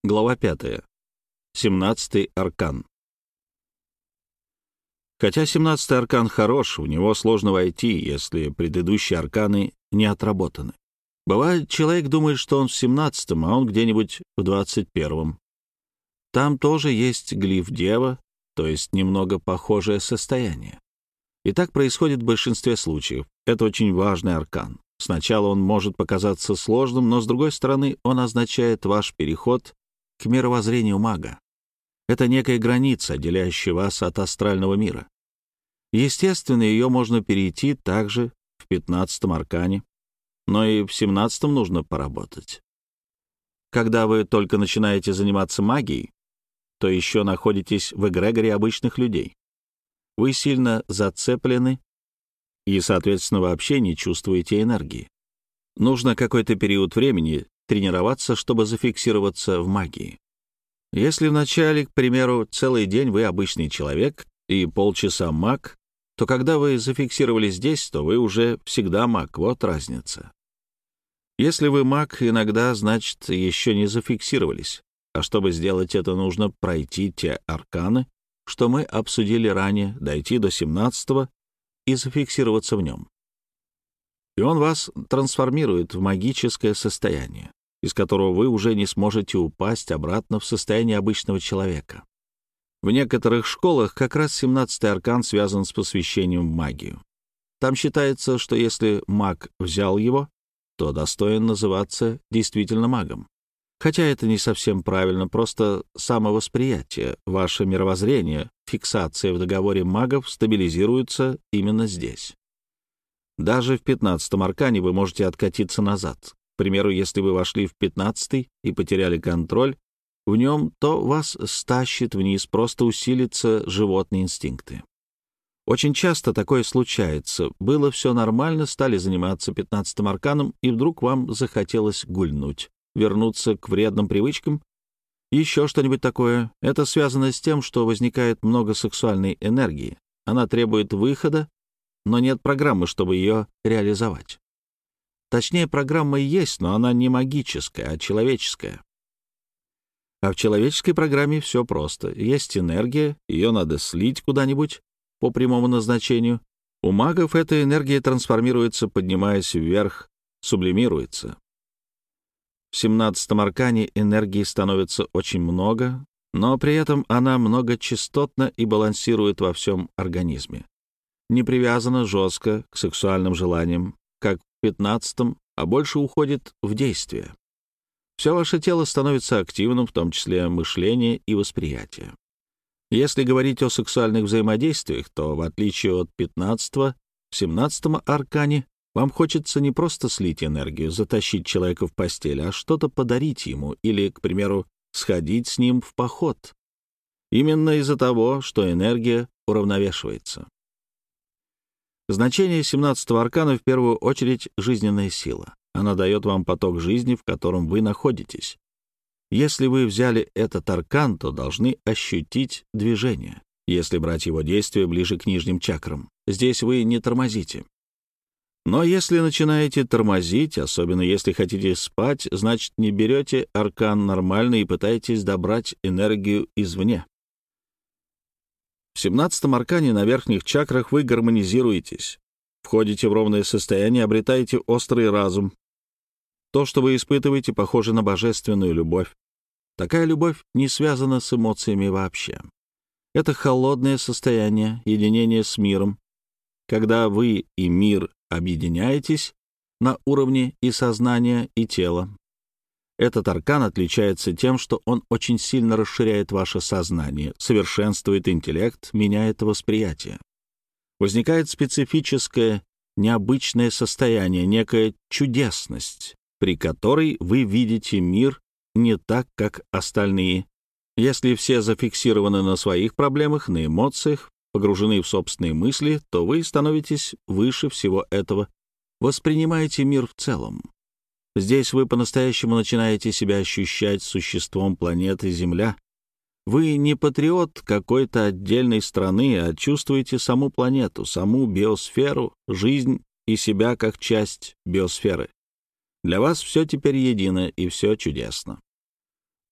Глава 5. 17-й аркан. Хотя 17-й аркан хорош, в него сложно войти, если предыдущие арканы не отработаны. Бывает, человек думает, что он в 17-м, а он где-нибудь в 21-м. Там тоже есть глиф Дева, то есть немного похожее состояние. И так происходит в большинстве случаев. Это очень важный аркан. Сначала он может показаться сложным, но, с другой стороны, он означает ваш переход к мировоззрению мага. Это некая граница, отделяющая вас от астрального мира. Естественно, ее можно перейти также в 15-м аркане, но и в 17-м нужно поработать. Когда вы только начинаете заниматься магией, то еще находитесь в эгрегоре обычных людей. Вы сильно зацеплены и, соответственно, вообще не чувствуете энергии. Нужно какой-то период времени тренироваться, чтобы зафиксироваться в магии. Если вначале, к примеру, целый день вы обычный человек и полчаса маг, то когда вы зафиксировались здесь, то вы уже всегда маг. Вот разница. Если вы маг, иногда, значит, еще не зафиксировались. А чтобы сделать это, нужно пройти те арканы, что мы обсудили ранее, дойти до 17-го и зафиксироваться в нем. И он вас трансформирует в магическое состояние, из которого вы уже не сможете упасть обратно в состояние обычного человека. В некоторых школах как раз 17-й аркан связан с посвящением в магию. Там считается, что если маг взял его, то достоин называться действительно магом. Хотя это не совсем правильно, просто самовосприятие, ваше мировоззрение, фиксация в договоре магов стабилизируется именно здесь. Даже в 15-м аркане вы можете откатиться назад. К примеру, если вы вошли в 15-й и потеряли контроль в нем, то вас стащит вниз, просто усилятся животные инстинкты. Очень часто такое случается. Было все нормально, стали заниматься 15-м арканом, и вдруг вам захотелось гульнуть, вернуться к вредным привычкам, еще что-нибудь такое. Это связано с тем, что возникает много сексуальной энергии. Она требует выхода, но нет программы, чтобы ее реализовать. Точнее, программа есть, но она не магическая, а человеческая. А в человеческой программе все просто. Есть энергия, ее надо слить куда-нибудь по прямому назначению. У магов эта энергия трансформируется, поднимаясь вверх, сублимируется. В 17-м аркане энергии становится очень много, но при этом она многочастотна и балансирует во всем организме. Не привязана жестко к сексуальным желаниям, как в 15-м, а больше уходит в действие. Все ваше тело становится активным, в том числе мышление и восприятие. Если говорить о сексуальных взаимодействиях, то, в отличие от 15-го, в 17-м аркане вам хочется не просто слить энергию, затащить человека в постель, а что-то подарить ему или, к примеру, сходить с ним в поход. Именно из-за того, что энергия уравновешивается. Значение 17-го аркана в первую очередь жизненная сила. Она дает вам поток жизни, в котором вы находитесь. Если вы взяли этот аркан, то должны ощутить движение, если брать его действие ближе к нижним чакрам. Здесь вы не тормозите. Но если начинаете тормозить, особенно если хотите спать, значит, не берете аркан нормально и пытаетесь добрать энергию извне. В 17-м аркане на верхних чакрах вы гармонизируетесь, входите в ровное состояние, обретаете острый разум. То, что вы испытываете, похоже на божественную любовь. Такая любовь не связана с эмоциями вообще. Это холодное состояние, единение с миром. Когда вы и мир объединяетесь на уровне и сознания, и тела. Этот аркан отличается тем, что он очень сильно расширяет ваше сознание, совершенствует интеллект, меняет восприятие. Возникает специфическое, необычное состояние, некая чудесность, при которой вы видите мир не так, как остальные. Если все зафиксированы на своих проблемах, на эмоциях, погружены в собственные мысли, то вы становитесь выше всего этого, воспринимаете мир в целом. Здесь вы по-настоящему начинаете себя ощущать существом планеты Земля. Вы не патриот какой-то отдельной страны, а чувствуете саму планету, саму биосферу, жизнь и себя как часть биосферы. Для вас все теперь едино и все чудесно.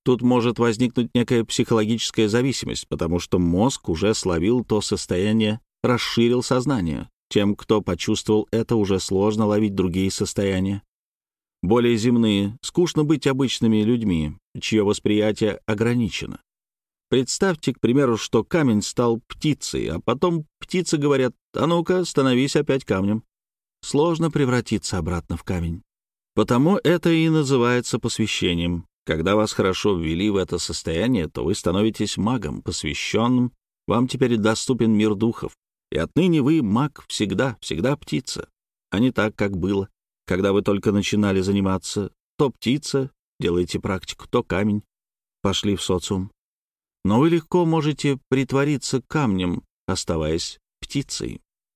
Тут может возникнуть некая психологическая зависимость, потому что мозг уже словил то состояние, расширил сознание. Тем, кто почувствовал это, уже сложно ловить другие состояния. Более земные, скучно быть обычными людьми, чье восприятие ограничено. Представьте, к примеру, что камень стал птицей, а потом птицы говорят: «А ну-ка, становись опять камнем». Сложно превратиться обратно в камень. Потому это и называется посвящением. Когда вас хорошо ввели в это состояние, то вы становитесь магом, посвященным. Вам теперь доступен мир духов. И отныне вы маг всегда, всегда птица, а не так, как было, когда вы только начинали заниматься. То птица, делаете практику, то камень, пошли в социум. Но вы легко можете притвориться камнем, оставаясь птицей.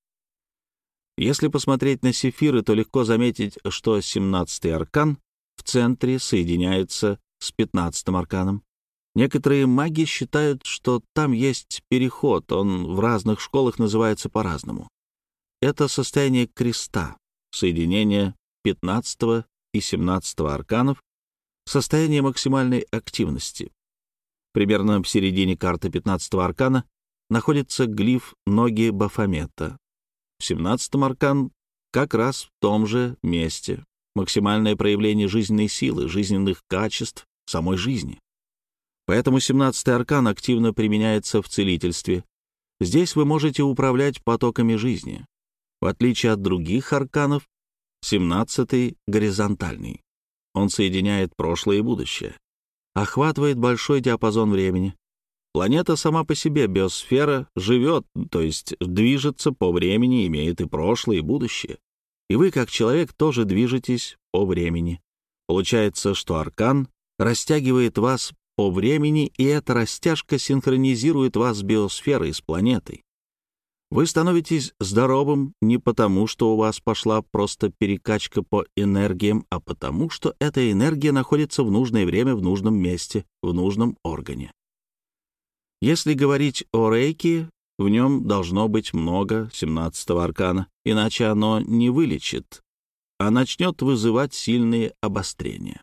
Если посмотреть на сефиры, то легко заметить, что 17-й аркан в центре соединяется с 15-м арканом. Некоторые маги считают, что там есть переход, он в разных школах называется по-разному. Это состояние креста, соединение 15-го и 17-го арканов, состояние максимальной активности. Примерно в середине карты 15-го аркана находится глиф ноги Бафомета. В 17-м аркан как раз в том же месте. Максимальное проявление жизненной силы, жизненных качеств самой жизни. Поэтому 17-й аркан активно применяется в целительстве. Здесь вы можете управлять потоками жизни. В отличие от других арканов, 17-й горизонтальный. Он соединяет прошлое и будущее. Охватывает большой диапазон времени. Планета сама по себе, биосфера, живет, то есть движется по времени, имеет и прошлое, и будущее. И вы, как человек, тоже движетесь по времени. Получается, что аркан растягивает вас по времени, и эта растяжка синхронизирует вас с биосферой, с планетой. Вы становитесь здоровым не потому, что у вас пошла просто перекачка по энергиям, а потому, что эта энергия находится в нужное время, в нужном месте, в нужном органе. Если говорить о рейки, в нем должно быть много 17-го аркана, иначе оно не вылечит, а начнет вызывать сильные обострения.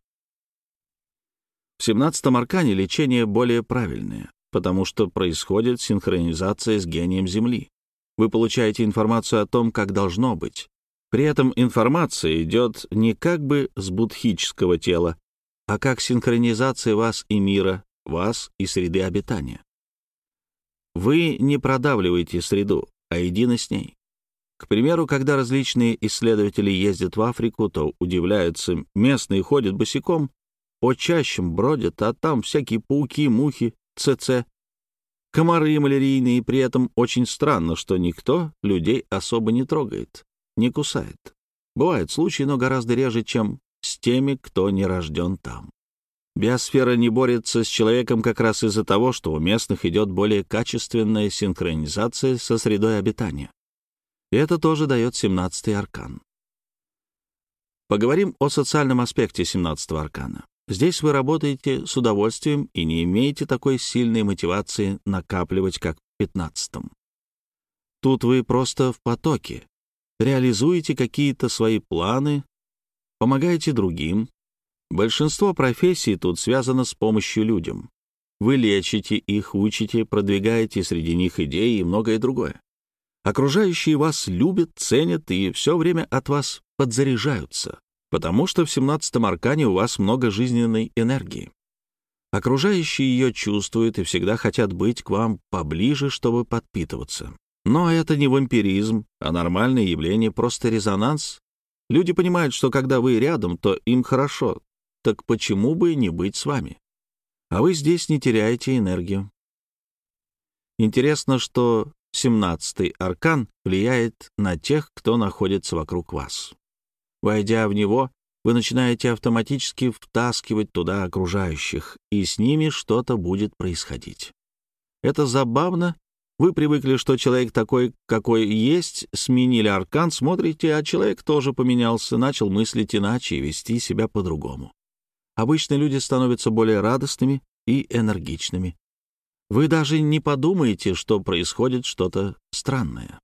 В 17-м аркане лечение более правильное, потому что происходит синхронизация с гением Земли. Вы получаете информацию о том, как должно быть. При этом информация идет не как бы с будхического тела, а как синхронизация вас и мира, вас и среды обитания. Вы не продавливаете среду, а едины с ней. К примеру, когда различные исследователи ездят в Африку, то удивляются, местные ходят босиком, по чащам бродят, а там всякие пауки, мухи, ЦЦ, комары малярийные, при этом очень странно, что никто людей особо не трогает, не кусает. Бывают случаи, но гораздо реже, чем с теми, кто не рожден там. Биосфера не борется с человеком как раз из-за того, что у местных идет более качественная синхронизация со средой обитания. И это тоже дает 17-й аркан. Поговорим о социальном аспекте 17-го аркана. Здесь вы работаете с удовольствием и не имеете такой сильной мотивации накапливать, как в 15-м. Тут вы просто в потоке, реализуете какие-то свои планы, помогаете другим. Большинство профессий тут связано с помощью людям. Вы лечите их, учите, продвигаете среди них идеи и многое другое. Окружающие вас любят, ценят и все время от вас подзаряжаются, потому что в 17-м аркане у вас много жизненной энергии. Окружающие ее чувствуют и всегда хотят быть к вам поближе, чтобы подпитываться. Но это не вампиризм, а нормальное явление, просто резонанс. Люди понимают, что когда вы рядом, то им хорошо. Так почему бы не быть с вами? А вы здесь не теряете энергию. Интересно, что 17-й аркан влияет на тех, кто находится вокруг вас. Войдя в него, вы начинаете автоматически втаскивать туда окружающих, и с ними что-то будет происходить. Это забавно. Вы привыкли, что человек такой, какой есть, сменили аркан, смотрите, а человек тоже поменялся, начал мыслить иначе и вести себя по-другому. Обычно люди становятся более радостными и энергичными. Вы даже не подумаете, что происходит что-то странное.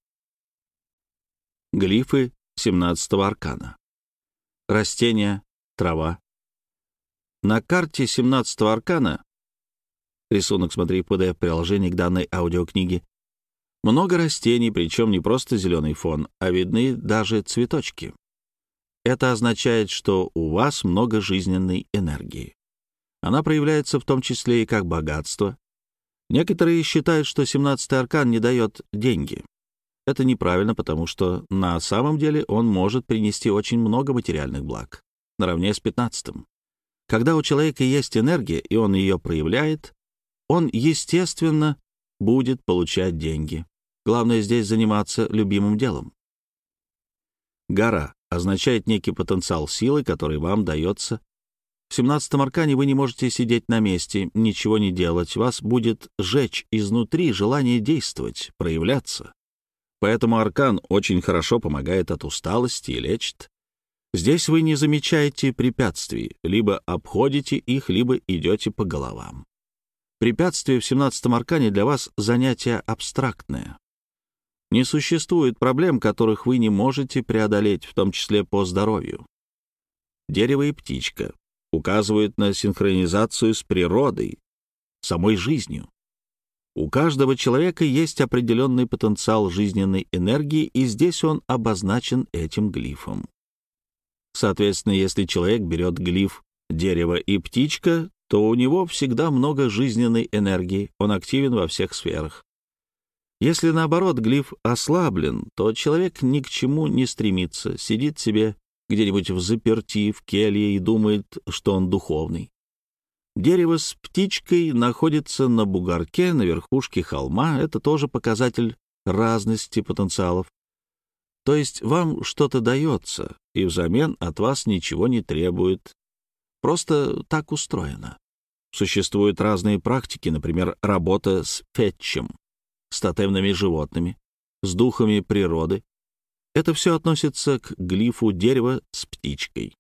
Глифы 17-го аркана. Растения, трава. На карте 17-го аркана, рисунок смотри в PDF-приложении к данной аудиокниге, много растений, причем не просто зеленый фон, а видны даже цветочки. Это означает, что у вас много жизненной энергии. Она проявляется в том числе и как богатство. Некоторые считают, что 17-й аркан не дает деньги. Это неправильно, потому что на самом деле он может принести очень много материальных благ, наравне с 15-м. Когда у человека есть энергия, и он ее проявляет, он, естественно, будет получать деньги. Главное здесь заниматься любимым делом. Гора означает некий потенциал силы, который вам дается. В 17-м аркане вы не можете сидеть на месте, ничего не делать. Вас будет жечь изнутри желание действовать, проявляться. Поэтому аркан очень хорошо помогает от усталости и лечит. Здесь вы не замечаете препятствий, либо обходите их, либо идете по головам. Препятствие в 17-м аркане для вас занятие абстрактное. Не существует проблем, которых вы не можете преодолеть, в том числе по здоровью. Дерево и птичка указывают на синхронизацию с природой, самой жизнью. У каждого человека есть определенный потенциал жизненной энергии, и здесь он обозначен этим глифом. Соответственно, если человек берет глиф «дерево и птичка», то у него всегда много жизненной энергии, он активен во всех сферах. Если, наоборот, глиф ослаблен, то человек ни к чему не стремится, сидит себе где-нибудь взаперти, в келье и думает, что он духовный. Дерево с птичкой находится на бугорке, на верхушке холма. Это тоже показатель разности потенциалов. То есть вам что-то дается, и взамен от вас ничего не требует. Просто так устроено. Существуют разные практики, например, работа с фетчем, с тотемными животными, с духами природы. Это все относится к глифу дерева с птичкой.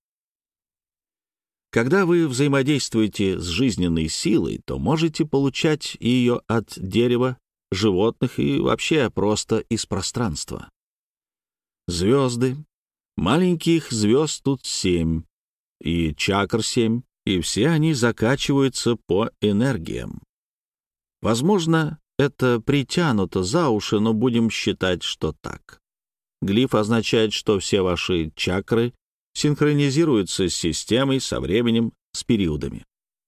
Когда вы взаимодействуете с жизненной силой, то можете получать ее от дерева, животных и вообще просто из пространства. Звезды. Маленьких звезд тут 7, и чакр 7, и все они закачиваются по энергиям. Возможно, это притянуто за уши, но будем считать, что так. Глиф означает, что все ваши чакры синхронизируются с системой, со временем, с периодами.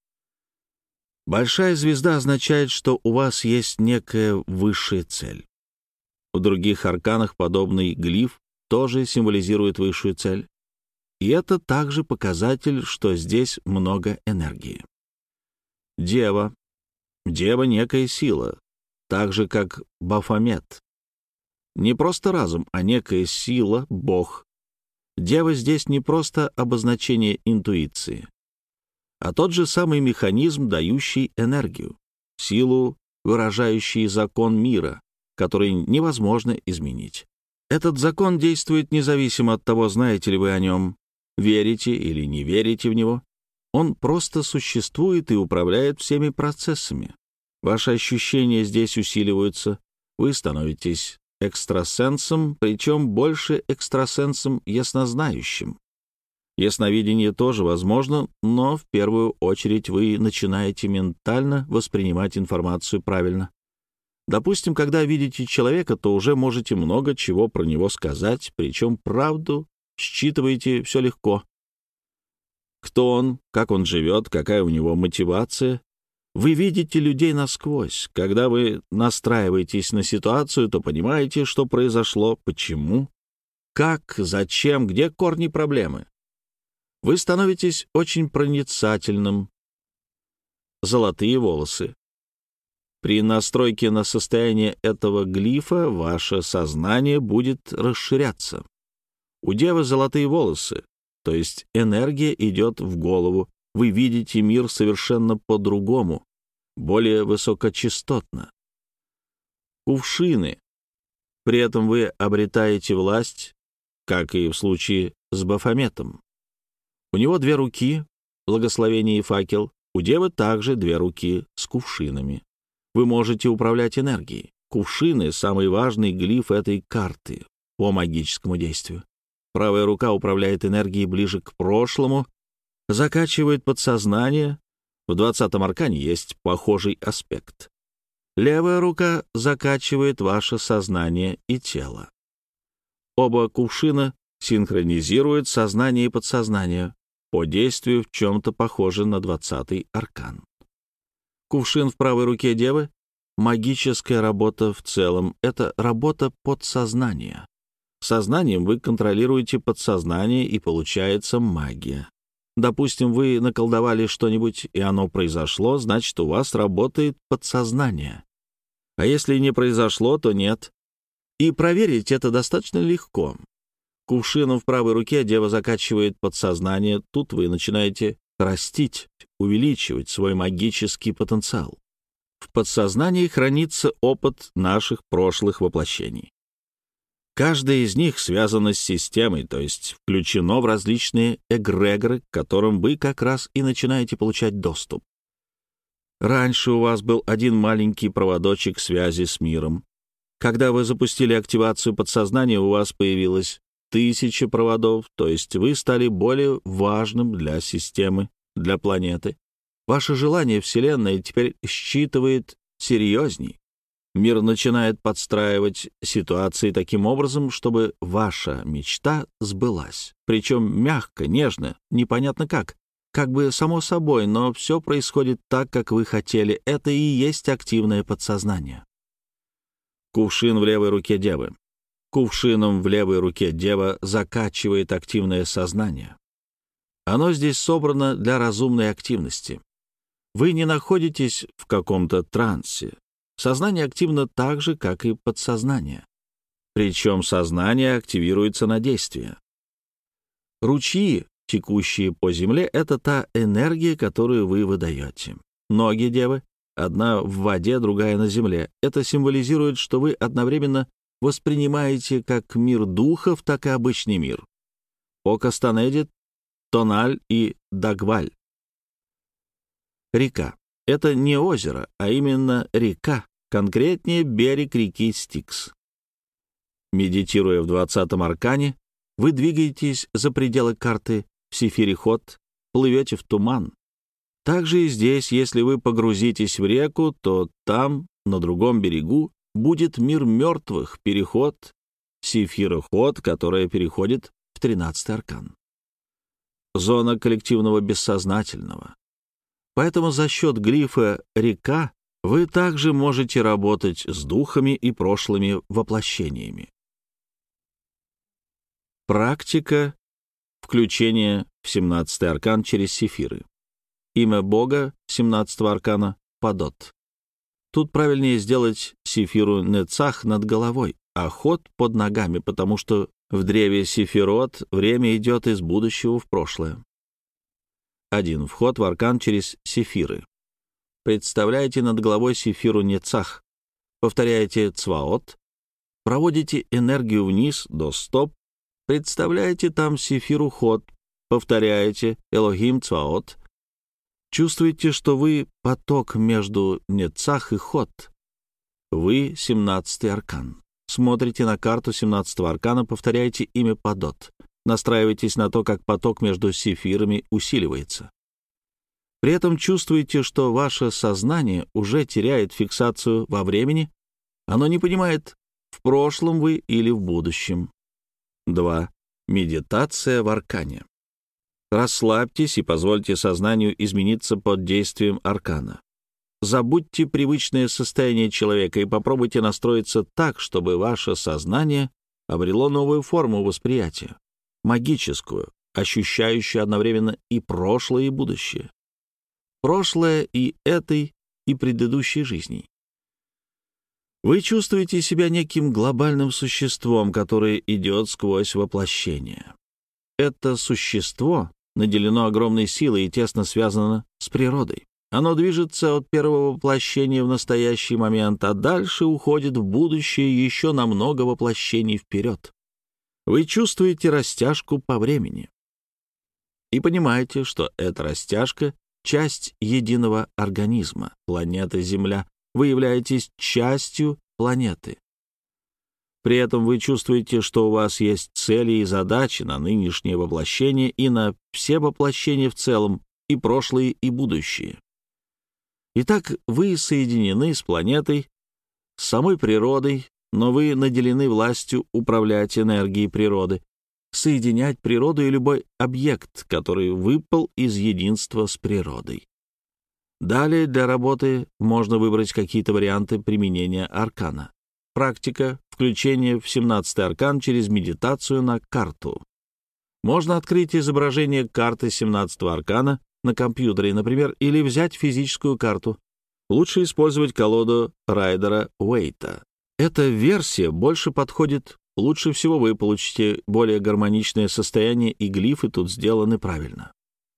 Большая звезда означает, что у вас есть некая высшая цель. В других арканах подобный глиф тоже символизирует высшую цель. И это также показатель, что здесь много энергии. Дева. Дева — некая сила, так же, как Бафомет. Не просто разум, а некая сила, Бог. Дева здесь не просто обозначение интуиции, а тот же самый механизм, дающий энергию, силу, выражающий закон мира, который невозможно изменить. Этот закон действует независимо от того, знаете ли вы о нем, верите или не верите в него. Он просто существует и управляет всеми процессами. Ваши ощущения здесь усиливаются, вы становитесь экстрасенсом, причем больше экстрасенсом яснознающим. Ясновидение тоже возможно, но в первую очередь вы начинаете ментально воспринимать информацию правильно. Допустим, когда видите человека, то уже можете много чего про него сказать, причем правду считываете все легко. Кто он, как он живет, какая у него мотивация. Вы видите людей насквозь. Когда вы настраиваетесь на ситуацию, то понимаете, что произошло, почему, как, зачем, где корни проблемы. Вы становитесь очень проницательным. Золотые волосы. При настройке на состояние этого глифа ваше сознание будет расширяться. У девы золотые волосы, то есть энергия идет в голову. Вы видите мир совершенно по-другому, более высокочастотно. Кувшины. При этом вы обретаете власть, как и в случае с Бафометом. У него 2 руки, благословение и факел. У девы также 2 руки с кувшинами. Вы можете управлять энергией. Кувшины — самый важный глиф этой карты по магическому действию. Правая рука управляет энергией ближе к прошлому, закачивает подсознание. В 20-м аркане есть похожий аспект. Левая рука закачивает ваше сознание и тело. Оба кувшина синхронизируют сознание и подсознание. По действию в чем-то похоже на 20-й аркан. Кувшин в правой руке девы — магическая работа в целом. Это работа подсознания. Сознанием вы контролируете подсознание, и получается магия. Допустим, вы наколдовали что-нибудь, и оно произошло, значит, у вас работает подсознание. А если не произошло, то нет. И проверить это достаточно легко. Кувшином в правой руке дева закачивает подсознание. Тут вы начинаете растить, увеличивать свой магический потенциал. В подсознании хранится опыт наших прошлых воплощений. Каждая из них связана с системой, то есть включено в различные эгрегоры, к которым вы как раз и начинаете получать доступ. Раньше у вас был один маленький проводочек связи с миром. Когда вы запустили активацию подсознания, у вас появилось 1000 проводов, то есть вы стали более важным для системы, для планеты. Ваше желание Вселенная теперь считывает серьезней. Мир начинает подстраивать ситуации таким образом, чтобы ваша мечта сбылась. Причем мягко, нежно, непонятно как бы само собой, но все происходит так, как вы хотели. Это и есть активное подсознание. Кувшин в левой руке девы. Кувшином в левой руке дева закачивает активное сознание. Оно здесь собрано для разумной активности. Вы не находитесь в каком-то трансе. Сознание активно так же, как и подсознание. Причем сознание активируется на действие. Ручьи, текущие по земле, — это та энергия, которую вы выдаете. Ноги девы, одна в воде, другая на земле. Это символизирует, что вы одновременно воспринимаете как мир духов, так и обычный мир. По Кастанеде, Тональ и Дагваль. Река — это не озеро, а именно река, конкретнее берег реки Стикс. Медитируя в 20-м аркане, вы двигаетесь за пределы карты в Сефире Ход, плывете в туман. Также и здесь, если вы погрузитесь в реку, то там, на другом берегу, будет мир мертвых, переход Сефира Ход, которая переходит в 13-й аркан. Зона коллективного бессознательного. Поэтому за счет глифа «река» вы также можете работать с духами и прошлыми воплощениями. Практика включения в 17-й аркан через сефиры. Имя Бога 17-го аркана — Падот. Тут правильнее сделать сефиру Нецах над головой, а ход под ногами, потому что в древе сефирот время идет из будущего в прошлое. 1. Вход в аркан через сефиры. Представляете над головой сефиру Нецах, повторяете Цваот, проводите энергию вниз до стоп, представляете там сефиру Ход, повторяете Элохим Цваот, чувствуете, что вы поток между Нецах и Ход. Вы 17-й аркан. Смотрите на карту 17-го аркана, повторяете имя Падот. Настраивайтесь на то, как поток между сефирами усиливается. При этом чувствуете, что ваше сознание уже теряет фиксацию во времени. Оно не понимает, в прошлом вы или в будущем. 2. Медитация в аркане. Расслабьтесь и позвольте сознанию измениться под действием аркана. Забудьте привычное состояние человека и попробуйте настроиться так, чтобы ваше сознание обрело новую форму восприятия, магическую, ощущающую одновременно и прошлое, и будущее. Прошлое и этой, и предыдущей жизней. Вы чувствуете себя неким глобальным существом, которое идет сквозь воплощение. Это существо наделено огромной силой и тесно связано с природой. Оно движется от первого воплощения в настоящий момент, а дальше уходит в будущее еще на много воплощений вперед. Вы чувствуете растяжку по времени и понимаете, что эта растяжка — часть единого организма, планеты Земля. Вы являетесь частью планеты. При этом вы чувствуете, что у вас есть цели и задачи на нынешнее воплощение и на все воплощения в целом, и прошлые, и будущие. Итак, вы соединены с планетой, с самой природой, но вы наделены властью управлять энергией природы, соединять природу и любой объект, который выпал из единства с природой. Далее для работы можно выбрать какие-то варианты применения аркана. Практика включения в 17-й аркан через медитацию на карту. Можно открыть изображение карты 17-го аркана на компьютере, например, или взять физическую карту. Лучше использовать колоду Райдера Уэйта. Эта версия больше подходит. Лучше всего вы получите более гармоничное состояние, и глифы тут сделаны правильно.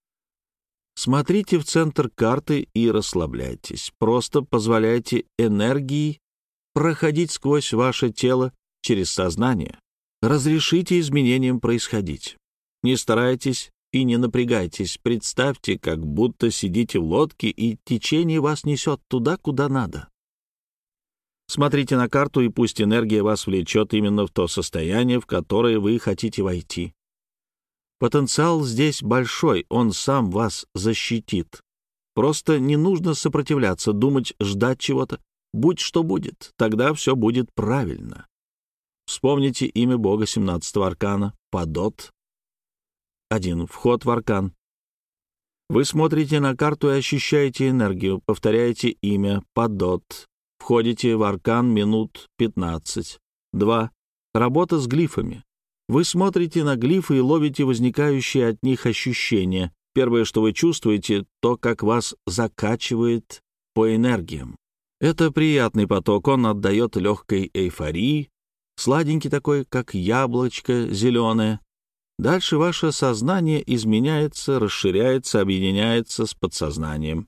Смотрите в центр карты и расслабляйтесь. Просто позволяйте энергии проходить сквозь ваше тело через сознание. Разрешите изменениям происходить. Не старайтесь и не напрягайтесь. Представьте, как будто сидите в лодке, и течение вас несет туда, куда надо. Смотрите на карту, и пусть энергия вас влечет именно в то состояние, в которое вы хотите войти. Потенциал здесь большой, он сам вас защитит. Просто не нужно сопротивляться, думать, ждать чего-то. Будь что будет, тогда все будет правильно. Вспомните имя Бога 17-го аркана — Падот. 1. Вход в аркан. Вы смотрите на карту и ощущаете энергию, повторяете имя Падот. Входите в аркан минут 15. 2. Работа с глифами. Вы смотрите на глифы и ловите возникающие от них ощущения. Первое, что вы чувствуете, то, как вас закачивает по энергиям. Это приятный поток, он отдает легкой эйфории, сладенький такой, как яблочко зеленое. Дальше ваше сознание изменяется, расширяется, объединяется с подсознанием.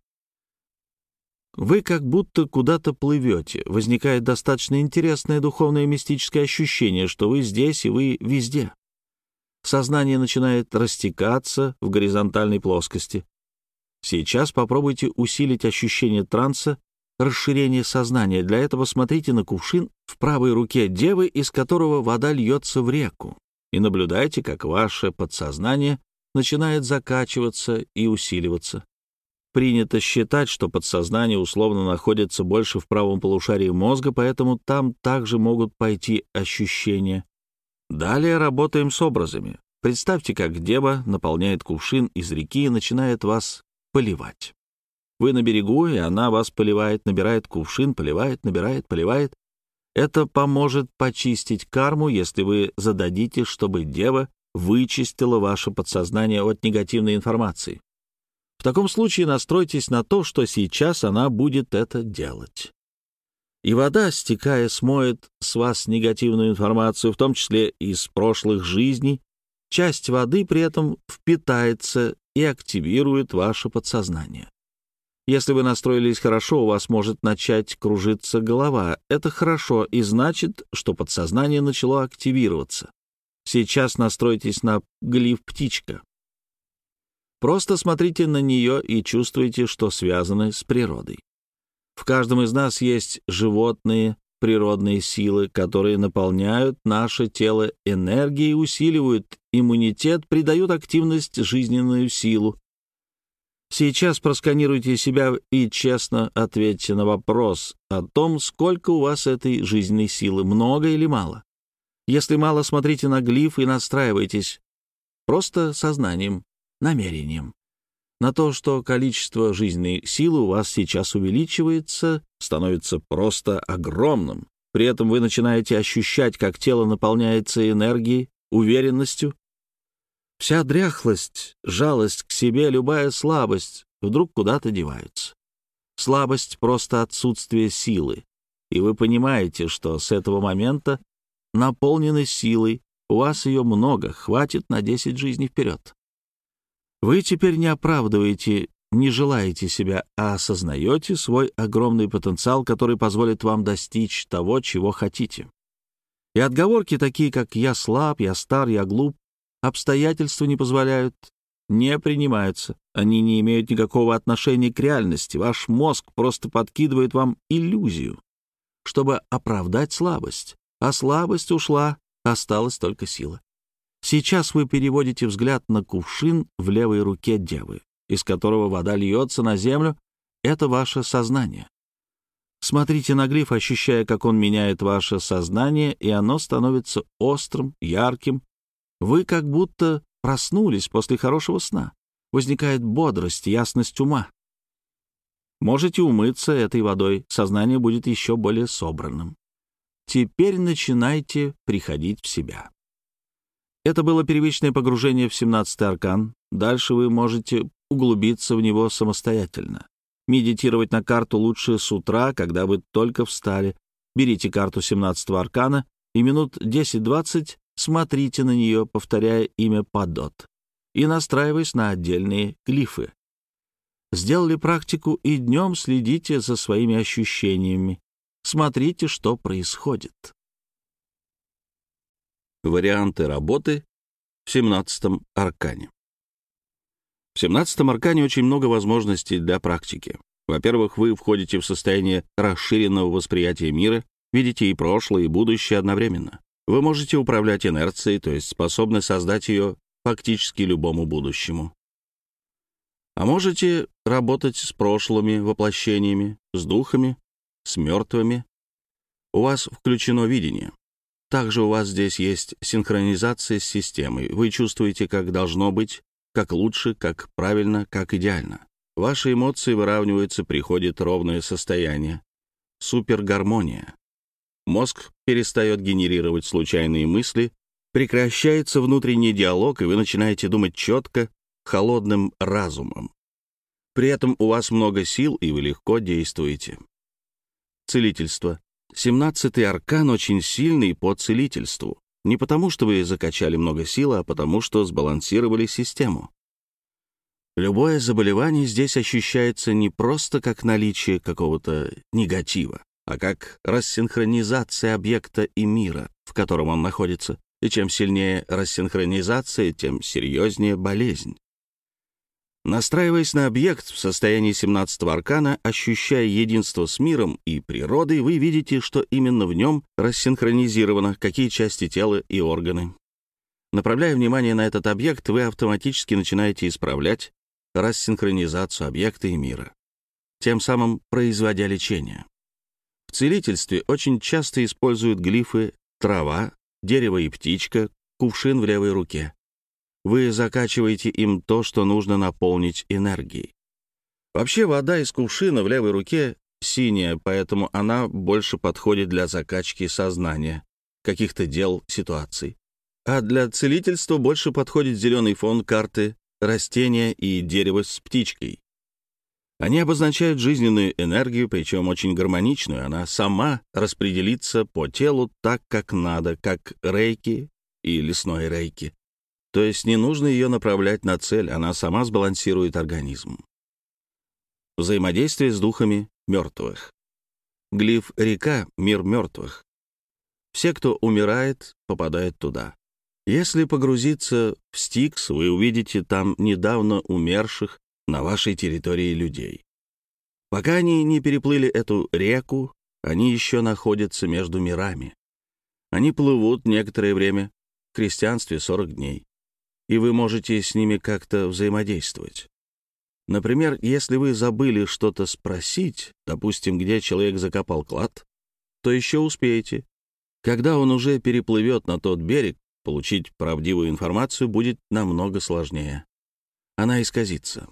Вы как будто куда-то плывете. Возникает достаточно интересное духовное мистическое ощущение, что вы здесь и вы везде. Сознание начинает растекаться в горизонтальной плоскости. Сейчас попробуйте усилить ощущение транса, расширение сознания. Для этого смотрите на кувшин в правой руке девы, из которого вода льется в реку, и наблюдайте, как ваше подсознание начинает закачиваться и усиливаться. Принято считать, что подсознание условно находится больше в правом полушарии мозга, поэтому там также могут пойти ощущения. Далее работаем с образами. Представьте, как дева наполняет кувшин из реки и начинает вас поливать. Вы на берегу, и она вас поливает, набирает кувшин, поливает, набирает, поливает. Это поможет почистить карму, если вы зададите, чтобы дева вычистила ваше подсознание от негативной информации. В таком случае настройтесь на то, что сейчас она будет это делать. И вода, стекая, смоет с вас негативную информацию, в том числе из прошлых жизней. Часть воды при этом впитается и активирует ваше подсознание. Если вы настроились хорошо, у вас может начать кружиться голова. Это хорошо и значит, что подсознание начало активироваться. Сейчас настройтесь на глиф «Птичка». Просто смотрите на нее и чувствуйте, что связаны с природой. В каждом из нас есть животные, природные силы, которые наполняют наше тело энергией, усиливают иммунитет, придают активность, жизненную силу. Сейчас просканируйте себя и честно ответьте на вопрос о том, сколько у вас этой жизненной силы, много или мало. Если мало, смотрите на глиф и настраивайтесь просто сознанием, намерением на то, что количество жизненной силы у вас сейчас увеличивается, становится просто огромным. При этом вы начинаете ощущать, как тело наполняется энергией, уверенностью. Вся дряхлость, жалость к себе, любая слабость вдруг куда-то деваются. Слабость — просто отсутствие силы. И вы понимаете, что с этого момента наполнены силой, у вас ее много, хватит на 10 жизней вперед. Вы теперь не оправдываете, не желаете себя, а осознаете свой огромный потенциал, который позволит вам достичь того, чего хотите. И отговорки такие, как «я слаб», «я стар», «я глуп», «обстоятельства не позволяют», не принимаются. Они не имеют никакого отношения к реальности. Ваш мозг просто подкидывает вам иллюзию, чтобы оправдать слабость. А слабость ушла, осталась только сила. Сейчас вы переводите взгляд на кувшин в левой руке девы, из которого вода льется на землю. Это ваше сознание. Смотрите на глиф, ощущая, как он меняет ваше сознание, и оно становится острым, ярким. Вы как будто проснулись после хорошего сна. Возникает бодрость, ясность ума. Можете умыться этой водой, сознание будет еще более собранным. Теперь начинайте приходить в себя. Это было первичное погружение в 17-й аркан. Дальше вы можете углубиться в него самостоятельно. Медитировать на карту лучше с утра, когда вы только встали. Берите карту 17-го аркана и минут 10-20 смотрите на нее, повторяя имя Падот, и настраиваясь на отдельные глифы. Сделали практику и днем следите за своими ощущениями. Смотрите, что происходит. Варианты работы в 17-м аркане. В 17-м аркане очень много возможностей для практики. Во-первых, вы входите в состояние расширенного восприятия мира, видите и прошлое, и будущее одновременно. Вы можете управлять инерцией, то есть способны создать ее фактически любому будущему. А можете работать с прошлыми воплощениями, с духами, с мертвыми. У вас включено видение. Также у вас здесь есть синхронизация с системой. Вы чувствуете, как должно быть, как лучше, как правильно, как идеально. Ваши эмоции выравниваются, приходит ровное состояние. Супергармония. Мозг перестает генерировать случайные мысли, прекращается внутренний диалог, и вы начинаете думать четко, холодным разумом. При этом у вас много сил, и вы легко действуете. Целительство. 17-й аркан очень сильный по целительству. Не потому, что вы закачали много сил, а потому, что сбалансировали систему. Любое заболевание здесь ощущается не просто как наличие какого-то негатива, а как рассинхронизация объекта и мира, в котором он находится. И чем сильнее рассинхронизация, тем серьезнее болезнь. Настраиваясь на объект в состоянии 17-го аркана, ощущая единство с миром и природой, вы видите, что именно в нем рассинхронизировано, какие части тела и органы. Направляя внимание на этот объект, вы автоматически начинаете исправлять рассинхронизацию объекта и мира, тем самым производя лечение. В целительстве очень часто используют глифы «трава», «дерево и птичка», «кувшин в левой руке». Вы закачиваете им то, что нужно наполнить энергией. Вообще вода из кувшина в левой руке синяя, поэтому она больше подходит для закачки сознания, каких-то дел, ситуаций. А для целительства больше подходит зеленый фон карты, растения и дерево с птичкой. Они обозначают жизненную энергию, причем очень гармоничную. Она сама распределится по телу так, как надо, как рейки и лесной рейки. То есть не нужно ее направлять на цель, она сама сбалансирует организм. Взаимодействие с духами мертвых. Глиф «Река» — мир мертвых. Все, кто умирает, попадают туда. Если погрузиться в Стикс, вы увидите там недавно умерших на вашей территории людей. Пока они не переплыли эту реку, они еще находятся между мирами. Они плывут некоторое время, в христианстве 40 дней. И вы можете с ними как-то взаимодействовать. Например, если вы забыли что-то спросить, допустим, где человек закопал клад, то еще успеете. Когда он уже переплывет на тот берег, получить правдивую информацию будет намного сложнее. Она исказится.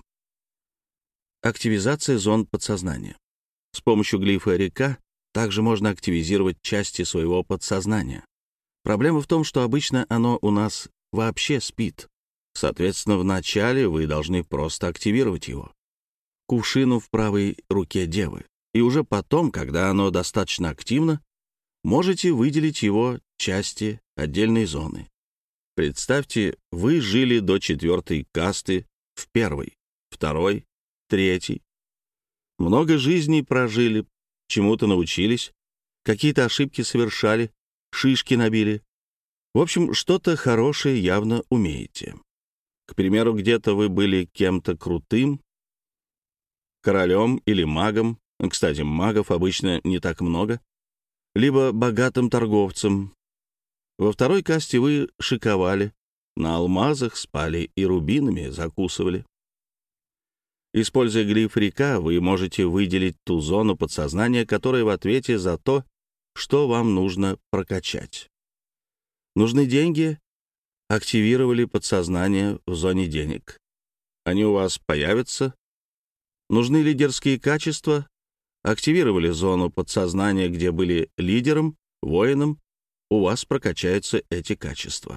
Активизация зон подсознания. С помощью глифа «Река» также можно активизировать части своего подсознания. Проблема в том, что обычно оно у нас вообще спит. Соответственно, вначале вы должны просто активировать его. Кувшину в правой руке девы. И уже потом, когда оно достаточно активно, можете выделить его части, отдельной зоны. Представьте, вы жили до 4-й касты в 1-й, 2-й, 3-й. Много жизней прожили, чему-то научились, какие-то ошибки совершали, шишки набили. В общем, что-то хорошее явно умеете. К примеру, где-то вы были кем-то крутым, королем или магом. Кстати, магов обычно не так много. либо богатым торговцем. Во второй касте вы шиковали, на алмазах спали и рубинами закусывали. Используя глиф река, вы можете выделить ту зону подсознания, которая в ответе за то, что вам нужно прокачать. Нужны деньги? Активировали подсознание в зоне денег. Они у вас появятся. Нужны лидерские качества? Активировали зону подсознания, где были лидером, воином, у вас прокачаются эти качества.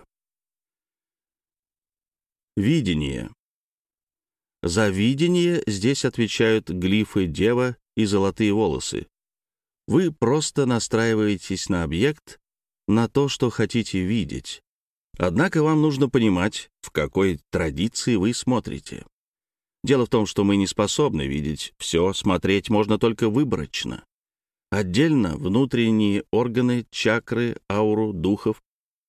Видение. За видение здесь отвечают глифы Дева и золотые волосы. Вы просто настраиваетесь на объект, на то, что хотите видеть. Однако вам нужно понимать, в какой традиции вы смотрите. Дело в том, что мы не способны видеть все, смотреть можно только выборочно. Отдельно внутренние органы, чакры, ауру, духов.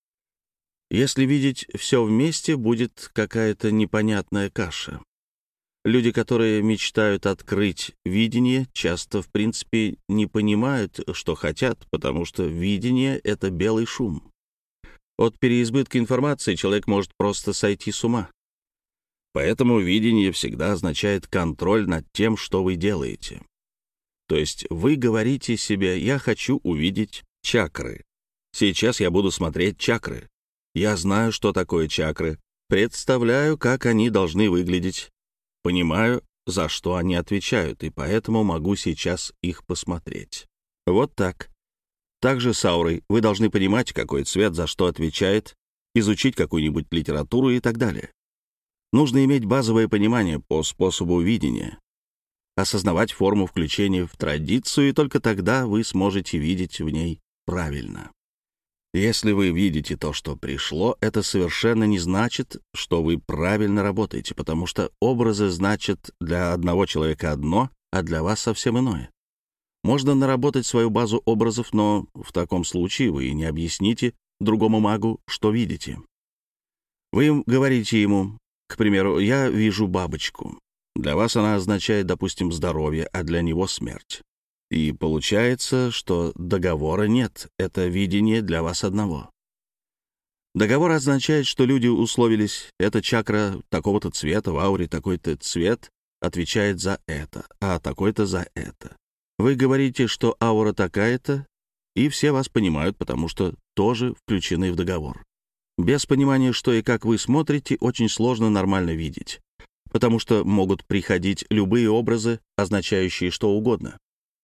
Если видеть все вместе, будет какая-то непонятная каша. Люди, которые мечтают открыть видение, часто, в принципе, не понимают, что хотят, потому что видение — это белый шум. От переизбытка информации человек может просто сойти с ума. Поэтому видение всегда означает контроль над тем, что вы делаете. То есть вы говорите себе: «Я хочу увидеть чакры. Сейчас я буду смотреть чакры. Я знаю, что такое чакры. Представляю, как они должны выглядеть. Понимаю, за что они отвечают, и поэтому могу сейчас их посмотреть». Вот так. Также с аурой вы должны понимать, какой цвет за что отвечает, изучить какую-нибудь литературу и так далее. Нужно иметь базовое понимание по способу видения, осознавать форму включения в традицию, и только тогда вы сможете видеть в ней правильно. Если вы видите то, что пришло, это совершенно не значит, что вы правильно работаете, потому что образы значат для одного человека одно, а для вас совсем иное. Можно наработать свою базу образов, но в таком случае вы не объясните другому магу, что видите. Вы говорите ему, к примеру: «Я вижу бабочку». Для вас она означает, допустим, здоровье, а для него смерть. И получается, что договора нет, это видение для вас одного. Договор означает, что люди условились: эта чакра такого-то цвета, в ауре такой-то цвет отвечает за это, а такой-то за это. Вы говорите, что аура такая-то, и все вас понимают, потому что тоже включены в договор. Без понимания, что и как вы смотрите, очень сложно нормально видеть, потому что могут приходить любые образы, означающие что угодно.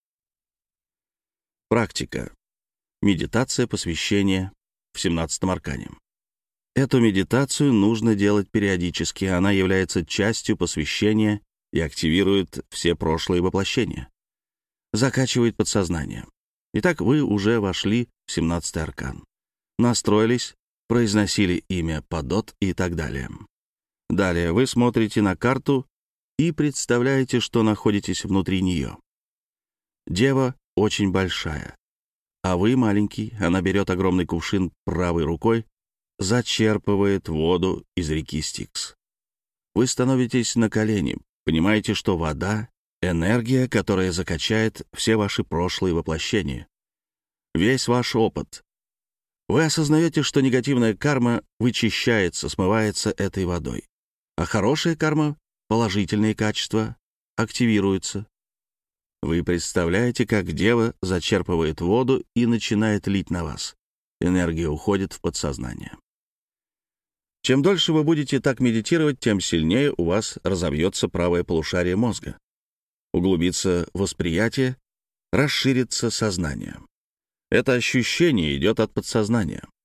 Практика. Медитация посвящения в 17-м аркане. Эту медитацию нужно делать периодически, она является частью посвящения и активирует все прошлые воплощения. Закачивает подсознание. Итак, вы уже вошли в 17-й аркан. Настроились, произносили имя Падот и так далее. Далее вы смотрите на карту и представляете, что находитесь внутри нее. Дева очень большая, а вы маленький. Она берет огромный кувшин правой рукой, зачерпывает воду из реки Стикс. Вы становитесь на колени, понимаете, что вода — энергия, которая закачает все ваши прошлые воплощения, весь ваш опыт. Вы осознаете, что негативная карма вычищается, смывается этой водой, а хорошая карма, положительные качества, активируются. Вы представляете, как Дева зачерпывает воду и начинает лить на вас. Энергия уходит в подсознание. Чем дольше вы будете так медитировать, тем сильнее у вас разовьется правое полушарие мозга. Углубится восприятие, расширится сознание. Это ощущение идет от подсознания.